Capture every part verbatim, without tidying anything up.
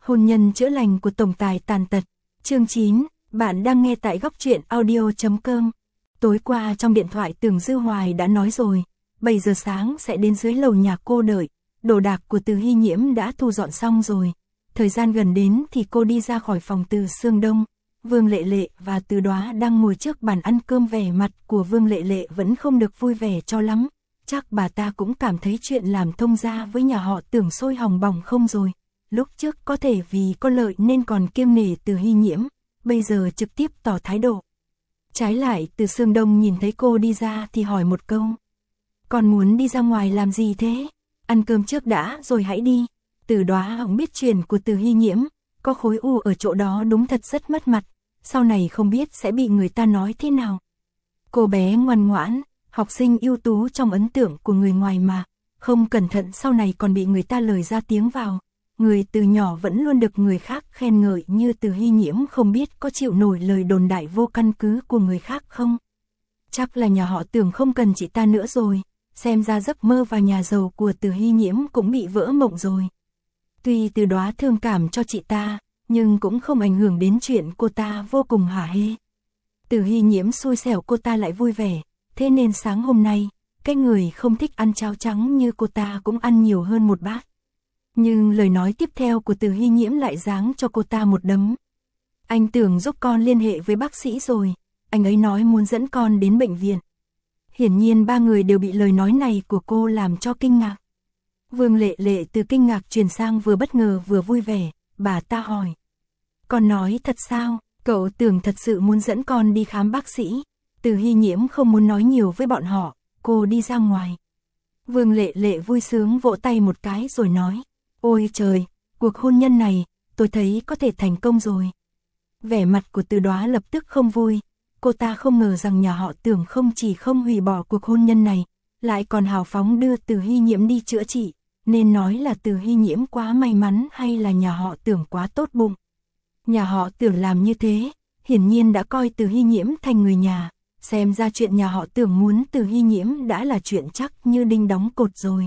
Hôn nhân chữa lành của tổng tài tàn tật. Chương chín, bạn đang nghe tại góc truyện audio chấm com. Tối qua trong điện thoại Tưởng Dư Hoài đã nói rồi, bảy giờ sáng sẽ đến dưới lầu nhà cô đợi, đồ đạc của Từ Hy Nhiễm đã thu dọn xong rồi. Thời gian gần đến thì cô đi ra khỏi phòng Từ Sương Đông. Vương Lệ Lệ và Từ Đóa đang ngồi trước bàn ăn cơm, vẻ mặt của Vương Lệ Lệ vẫn không được vui vẻ cho lắm. Chắc bà ta cũng cảm thấy chuyện làm thông gia với nhà họ Tưởng sôi hỏng bỏng không rồi. Lúc trước có thể vì có lợi nên còn kiêng nể Từ Hy Nhiễm, bây giờ trực tiếp tỏ thái độ. Trái lại Từ Sương Đông nhìn thấy cô đi ra thì hỏi một câu. Còn muốn đi ra ngoài làm gì thế? Ăn cơm trước đã rồi hãy đi. Từ Đóa không biết chuyện của Từ Hy Nhiễm, có khối u ở chỗ đó đúng thật rất mất mặt, sau này không biết sẽ bị người ta nói thế nào. Cô bé ngoan ngoãn, học sinh ưu tú trong ấn tượng của người ngoài mà, không cẩn thận sau này còn bị người ta lời ra tiếng vào. Người từ nhỏ vẫn luôn được người khác khen ngợi như Từ Hy Nhiễm không biết có chịu nổi lời đồn đại vô căn cứ của người khác không? Chắc là nhà họ Tưởng không cần chị ta nữa rồi, xem ra giấc mơ vào nhà giàu của Từ Hy Nhiễm cũng bị vỡ mộng rồi. Tuy Từ Đóa thương cảm cho chị ta, nhưng cũng không ảnh hưởng đến chuyện cô ta vô cùng hả hê. Từ Hy Nhiễm xui xẻo cô ta lại vui vẻ, thế nên sáng hôm nay, cái người không thích ăn cháo trắng như cô ta cũng ăn nhiều hơn một bát. Nhưng lời nói tiếp theo của Từ Hy Nhiễm lại giáng cho cô ta một đấm. Anh Tưởng giúp con liên hệ với bác sĩ rồi, anh ấy nói muốn dẫn con đến bệnh viện. Hiển nhiên ba người đều bị lời nói này của cô làm cho kinh ngạc. Vương Lệ Lệ từ kinh ngạc chuyển sang vừa bất ngờ vừa vui vẻ, bà ta hỏi. Con nói thật sao, cậu Tưởng thật sự muốn dẫn con đi khám bác sĩ? Từ Hy Nhiễm không muốn nói nhiều với bọn họ, cô đi ra ngoài. Vương Lệ Lệ vui sướng vỗ tay một cái rồi nói. Ôi trời, cuộc hôn nhân này, tôi thấy có thể thành công rồi. Vẻ mặt của Từ Đóa lập tức không vui, cô ta không ngờ rằng nhà họ Tưởng không chỉ không hủy bỏ cuộc hôn nhân này, lại còn hào phóng đưa Từ Hy Nhiễm đi chữa trị, nên nói là Từ Hy Nhiễm quá may mắn hay là nhà họ Tưởng quá tốt bụng. Nhà họ Tưởng làm như thế, hiển nhiên đã coi Từ Hy Nhiễm thành người nhà, xem ra chuyện nhà họ Tưởng muốn Từ Hy Nhiễm đã là chuyện chắc như đinh đóng cột rồi.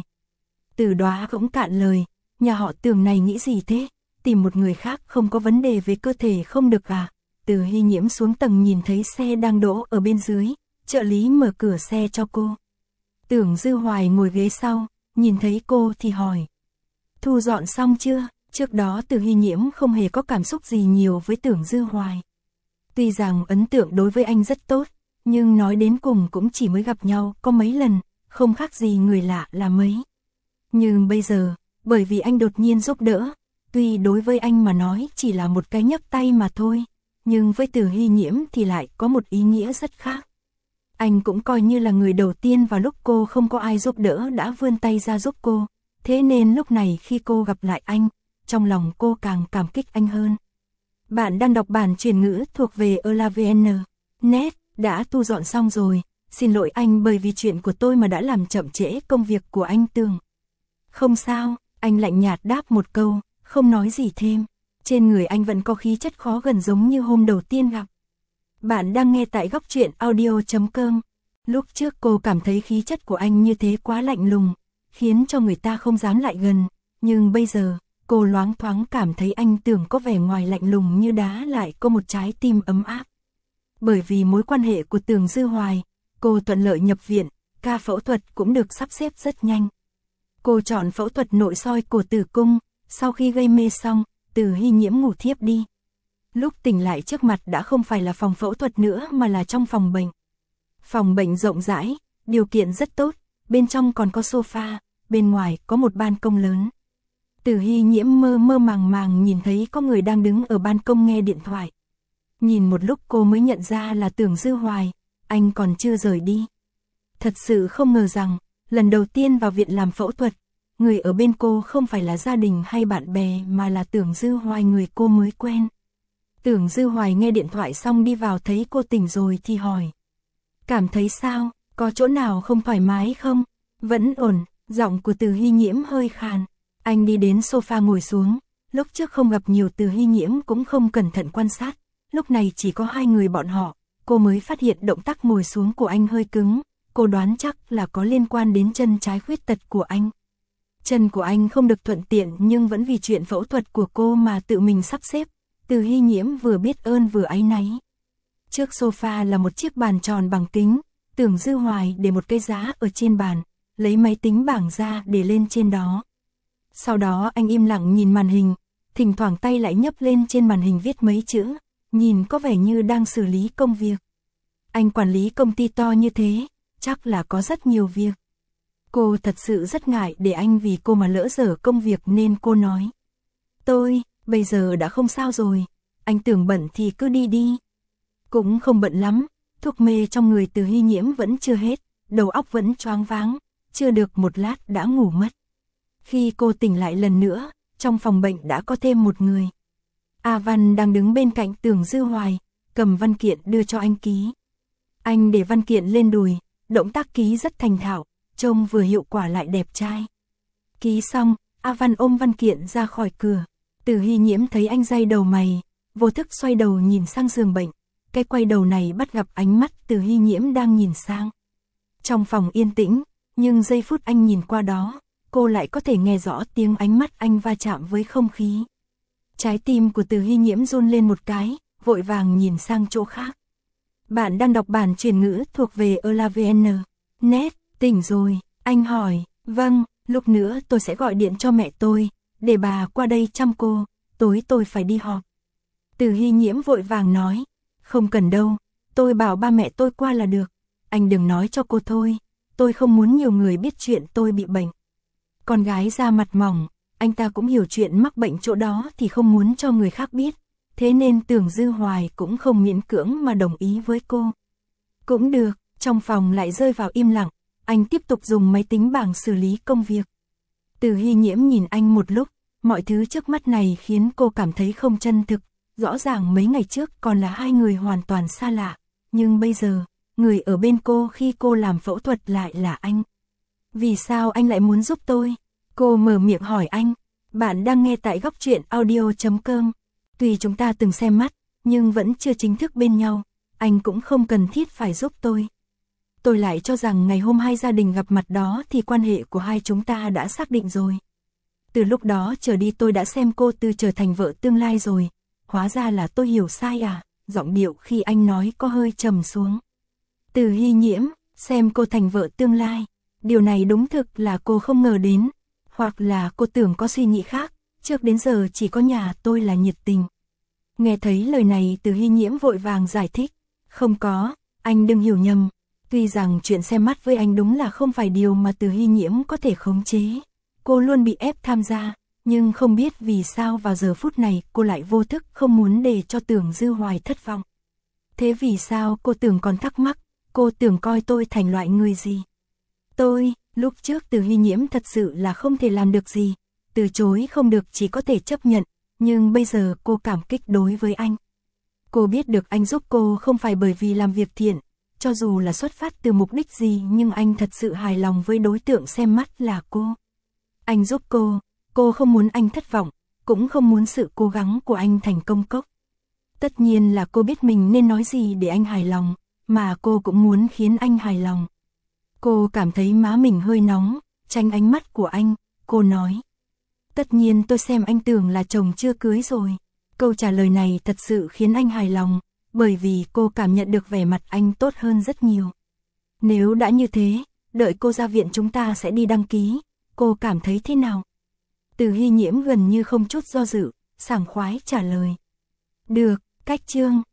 Từ Đóa cũng cạn lời. Nhà họ Tưởng này nghĩ gì thế? Tìm một người khác không có vấn đề về cơ thể không được à? Từ Hy Nhiễm xuống tầng nhìn thấy xe đang đỗ ở bên dưới, trợ lý mở cửa xe cho cô. Tưởng Dư Hoài ngồi ghế sau, nhìn thấy cô thì hỏi. Thu dọn xong chưa? Trước đó Từ Hy Nhiễm không hề có cảm xúc gì nhiều với Tưởng Dư Hoài. Tuy rằng ấn tượng đối với anh rất tốt, nhưng nói đến cùng cũng chỉ mới gặp nhau có mấy lần, không khác gì người lạ là mấy. Nhưng bây giờ, bởi vì anh đột nhiên giúp đỡ, tuy đối với anh mà nói chỉ là một cái nhấc tay mà thôi, nhưng với Từ Hy Nhiễm thì lại có một ý nghĩa rất khác. Anh cũng coi như là người đầu tiên vào lúc cô không có ai giúp đỡ đã vươn tay ra giúp cô, thế nên lúc này khi cô gặp lại anh, trong lòng cô càng cảm kích anh hơn. Bạn đang đọc bản truyền ngữ thuộc về Elavn. Net, đã thu dọn xong rồi, xin lỗi anh bởi vì chuyện của tôi mà đã làm chậm trễ công việc của anh Tưởng. Không sao. Anh lạnh nhạt đáp một câu, không nói gì thêm. Trên người anh vẫn có khí chất khó gần giống như hôm đầu tiên gặp. Bạn đang nghe tại góc truyện audio chấm com. Lúc trước cô cảm thấy khí chất của anh như thế quá lạnh lùng, khiến cho người ta không dám lại gần. Nhưng bây giờ, cô loáng thoáng cảm thấy anh Tưởng có vẻ ngoài lạnh lùng như đá lại có một trái tim ấm áp. Bởi vì mối quan hệ của Tưởng Dư Hoài, cô thuận lợi nhập viện, ca phẫu thuật cũng được sắp xếp rất nhanh. Cô chọn phẫu thuật nội soi cổ tử cung, sau khi gây mê xong, Từ Hy Nhiễm ngủ thiếp đi. Lúc tỉnh lại trước mặt đã không phải là phòng phẫu thuật nữa mà là trong phòng bệnh. Phòng bệnh rộng rãi, điều kiện rất tốt, bên trong còn có sofa, bên ngoài có một ban công lớn. Từ Hy Nhiễm mơ mơ màng màng nhìn thấy có người đang đứng ở ban công nghe điện thoại. Nhìn một lúc cô mới nhận ra là Tưởng Dư Hoài, anh còn chưa rời đi. Thật sự không ngờ rằng, lần đầu tiên vào viện làm phẫu thuật, người ở bên cô không phải là gia đình hay bạn bè mà là Tưởng Dư Hoài, người cô mới quen. Tưởng Dư Hoài nghe điện thoại xong đi vào thấy cô tỉnh rồi thì hỏi. Cảm thấy sao, có chỗ nào không thoải mái không? Vẫn ổn, giọng của Từ Hy Nhiễm hơi khàn. Anh đi đến sofa ngồi xuống, lúc trước không gặp nhiều Từ Hy Nhiễm cũng không cẩn thận quan sát. Lúc này chỉ có hai người bọn họ, cô mới phát hiện động tác ngồi xuống của anh hơi cứng. Cô đoán chắc là có liên quan đến chân trái khuyết tật của anh. Chân của anh không được thuận tiện nhưng vẫn vì chuyện phẫu thuật của cô mà tự mình sắp xếp. Từ Hy Nhiễm vừa biết ơn vừa áy náy. Trước sofa là một chiếc bàn tròn bằng kính, Tưởng Dư Hoài để một cây giá ở trên bàn, lấy máy tính bảng ra để lên trên đó. Sau đó anh im lặng nhìn màn hình, thỉnh thoảng tay lại nhấp lên trên màn hình viết mấy chữ, nhìn có vẻ như đang xử lý công việc. Anh quản lý công ty to như thế, chắc là có rất nhiều việc. Cô thật sự rất ngại để anh vì cô mà lỡ dở công việc nên cô nói. Tôi, bây giờ đã không sao rồi, anh tưởng bận thì cứ đi đi. Cũng không bận lắm, thuốc mê trong người Từ Hy Nhiễm vẫn chưa hết, đầu óc vẫn choáng váng, chưa được một lát đã ngủ mất. Khi cô tỉnh lại lần nữa, trong phòng bệnh đã có thêm một người. A Văn đang đứng bên cạnh Tưởng Dư Hoài, cầm văn kiện đưa cho anh ký. Anh để văn kiện lên đùi, động tác ký rất thành thạo, trông vừa hiệu quả lại đẹp trai. Ký xong, A Văn ôm văn kiện ra khỏi cửa. Từ Hy Nhiễm thấy anh day đầu mày, vô thức xoay đầu nhìn sang giường bệnh. Cái quay đầu này bắt gặp ánh mắt Từ Hy Nhiễm đang nhìn sang. Trong phòng yên tĩnh, nhưng giây phút anh nhìn qua đó, cô lại có thể nghe rõ tiếng ánh mắt anh va chạm với không khí. Trái tim của Từ Hy Nhiễm run lên một cái, vội vàng nhìn sang chỗ khác. Bạn đang đọc bản truyền ngữ thuộc về Elavn. Net, tỉnh rồi, anh hỏi, vâng, lúc nữa tôi sẽ gọi điện cho mẹ tôi, để bà qua đây chăm cô, tối tôi phải đi họp. Từ Hy Nhiễm vội vàng nói, không cần đâu, tôi bảo ba mẹ tôi qua là được, anh đừng nói cho cô thôi, tôi không muốn nhiều người biết chuyện tôi bị bệnh. Con gái da mặt mỏng, anh ta cũng hiểu chuyện mắc bệnh chỗ đó thì không muốn cho người khác biết, thế nên Tưởng Dư Hoài cũng không miễn cưỡng mà đồng ý với cô. Cũng được, trong phòng lại rơi vào im lặng, anh tiếp tục dùng máy tính bảng xử lý công việc. Từ Hy Nhiễm nhìn anh một lúc, mọi thứ trước mắt này khiến cô cảm thấy không chân thực, rõ ràng mấy ngày trước còn là hai người hoàn toàn xa lạ, nhưng bây giờ, người ở bên cô khi cô làm phẫu thuật lại là anh. Vì sao anh lại muốn giúp tôi? Cô mở miệng hỏi anh. Bạn đang nghe tại góc truyện audio chấm com. Tuy chúng ta từng xem mắt, nhưng vẫn chưa chính thức bên nhau, anh cũng không cần thiết phải giúp tôi. Tôi lại cho rằng ngày hôm hai gia đình gặp mặt đó thì quan hệ của hai chúng ta đã xác định rồi. Từ lúc đó trở đi tôi đã xem cô từ trở thành vợ tương lai rồi, hóa ra là tôi hiểu sai à, giọng điệu khi anh nói có hơi trầm xuống. Từ Hy Nhiễm, xem cô thành vợ tương lai, điều này đúng thực là cô không ngờ đến, hoặc là cô tưởng có suy nghĩ khác, trước đến giờ chỉ có nhà tôi là nhiệt tình. Nghe thấy lời này Từ Hy Nhiễm vội vàng giải thích, không có, anh đừng hiểu nhầm, tuy rằng chuyện xem mắt với anh đúng là không phải điều mà Từ Hy Nhiễm có thể khống chế, cô luôn bị ép tham gia, nhưng không biết vì sao vào giờ phút này cô lại vô thức không muốn để cho Tưởng Dư Hoài thất vọng. Thế vì sao cô tưởng còn thắc mắc, cô tưởng coi tôi thành loại người gì? Tôi, lúc trước Từ Hy Nhiễm thật sự là không thể làm được gì, từ chối không được chỉ có thể chấp nhận, nhưng bây giờ cô cảm kích đối với anh. Cô biết được anh giúp cô không phải bởi vì làm việc thiện, cho dù là xuất phát từ mục đích gì nhưng anh thật sự hài lòng với đối tượng xem mắt là cô. Anh giúp cô, cô không muốn anh thất vọng, cũng không muốn sự cố gắng của anh thành công cốc. Tất nhiên là cô biết mình nên nói gì để anh hài lòng, mà cô cũng muốn khiến anh hài lòng. Cô cảm thấy má mình hơi nóng, tránh ánh mắt của anh, cô nói. Tất nhiên tôi xem anh tưởng là chồng chưa cưới rồi. Câu trả lời này thật sự khiến anh hài lòng, bởi vì cô cảm nhận được vẻ mặt anh tốt hơn rất nhiều. Nếu đã như thế, đợi cô ra viện chúng ta sẽ đi đăng ký, cô cảm thấy thế nào? Từ Hy Nhiễm gần như không chút do dự, sảng khoái trả lời. Được, cách chương.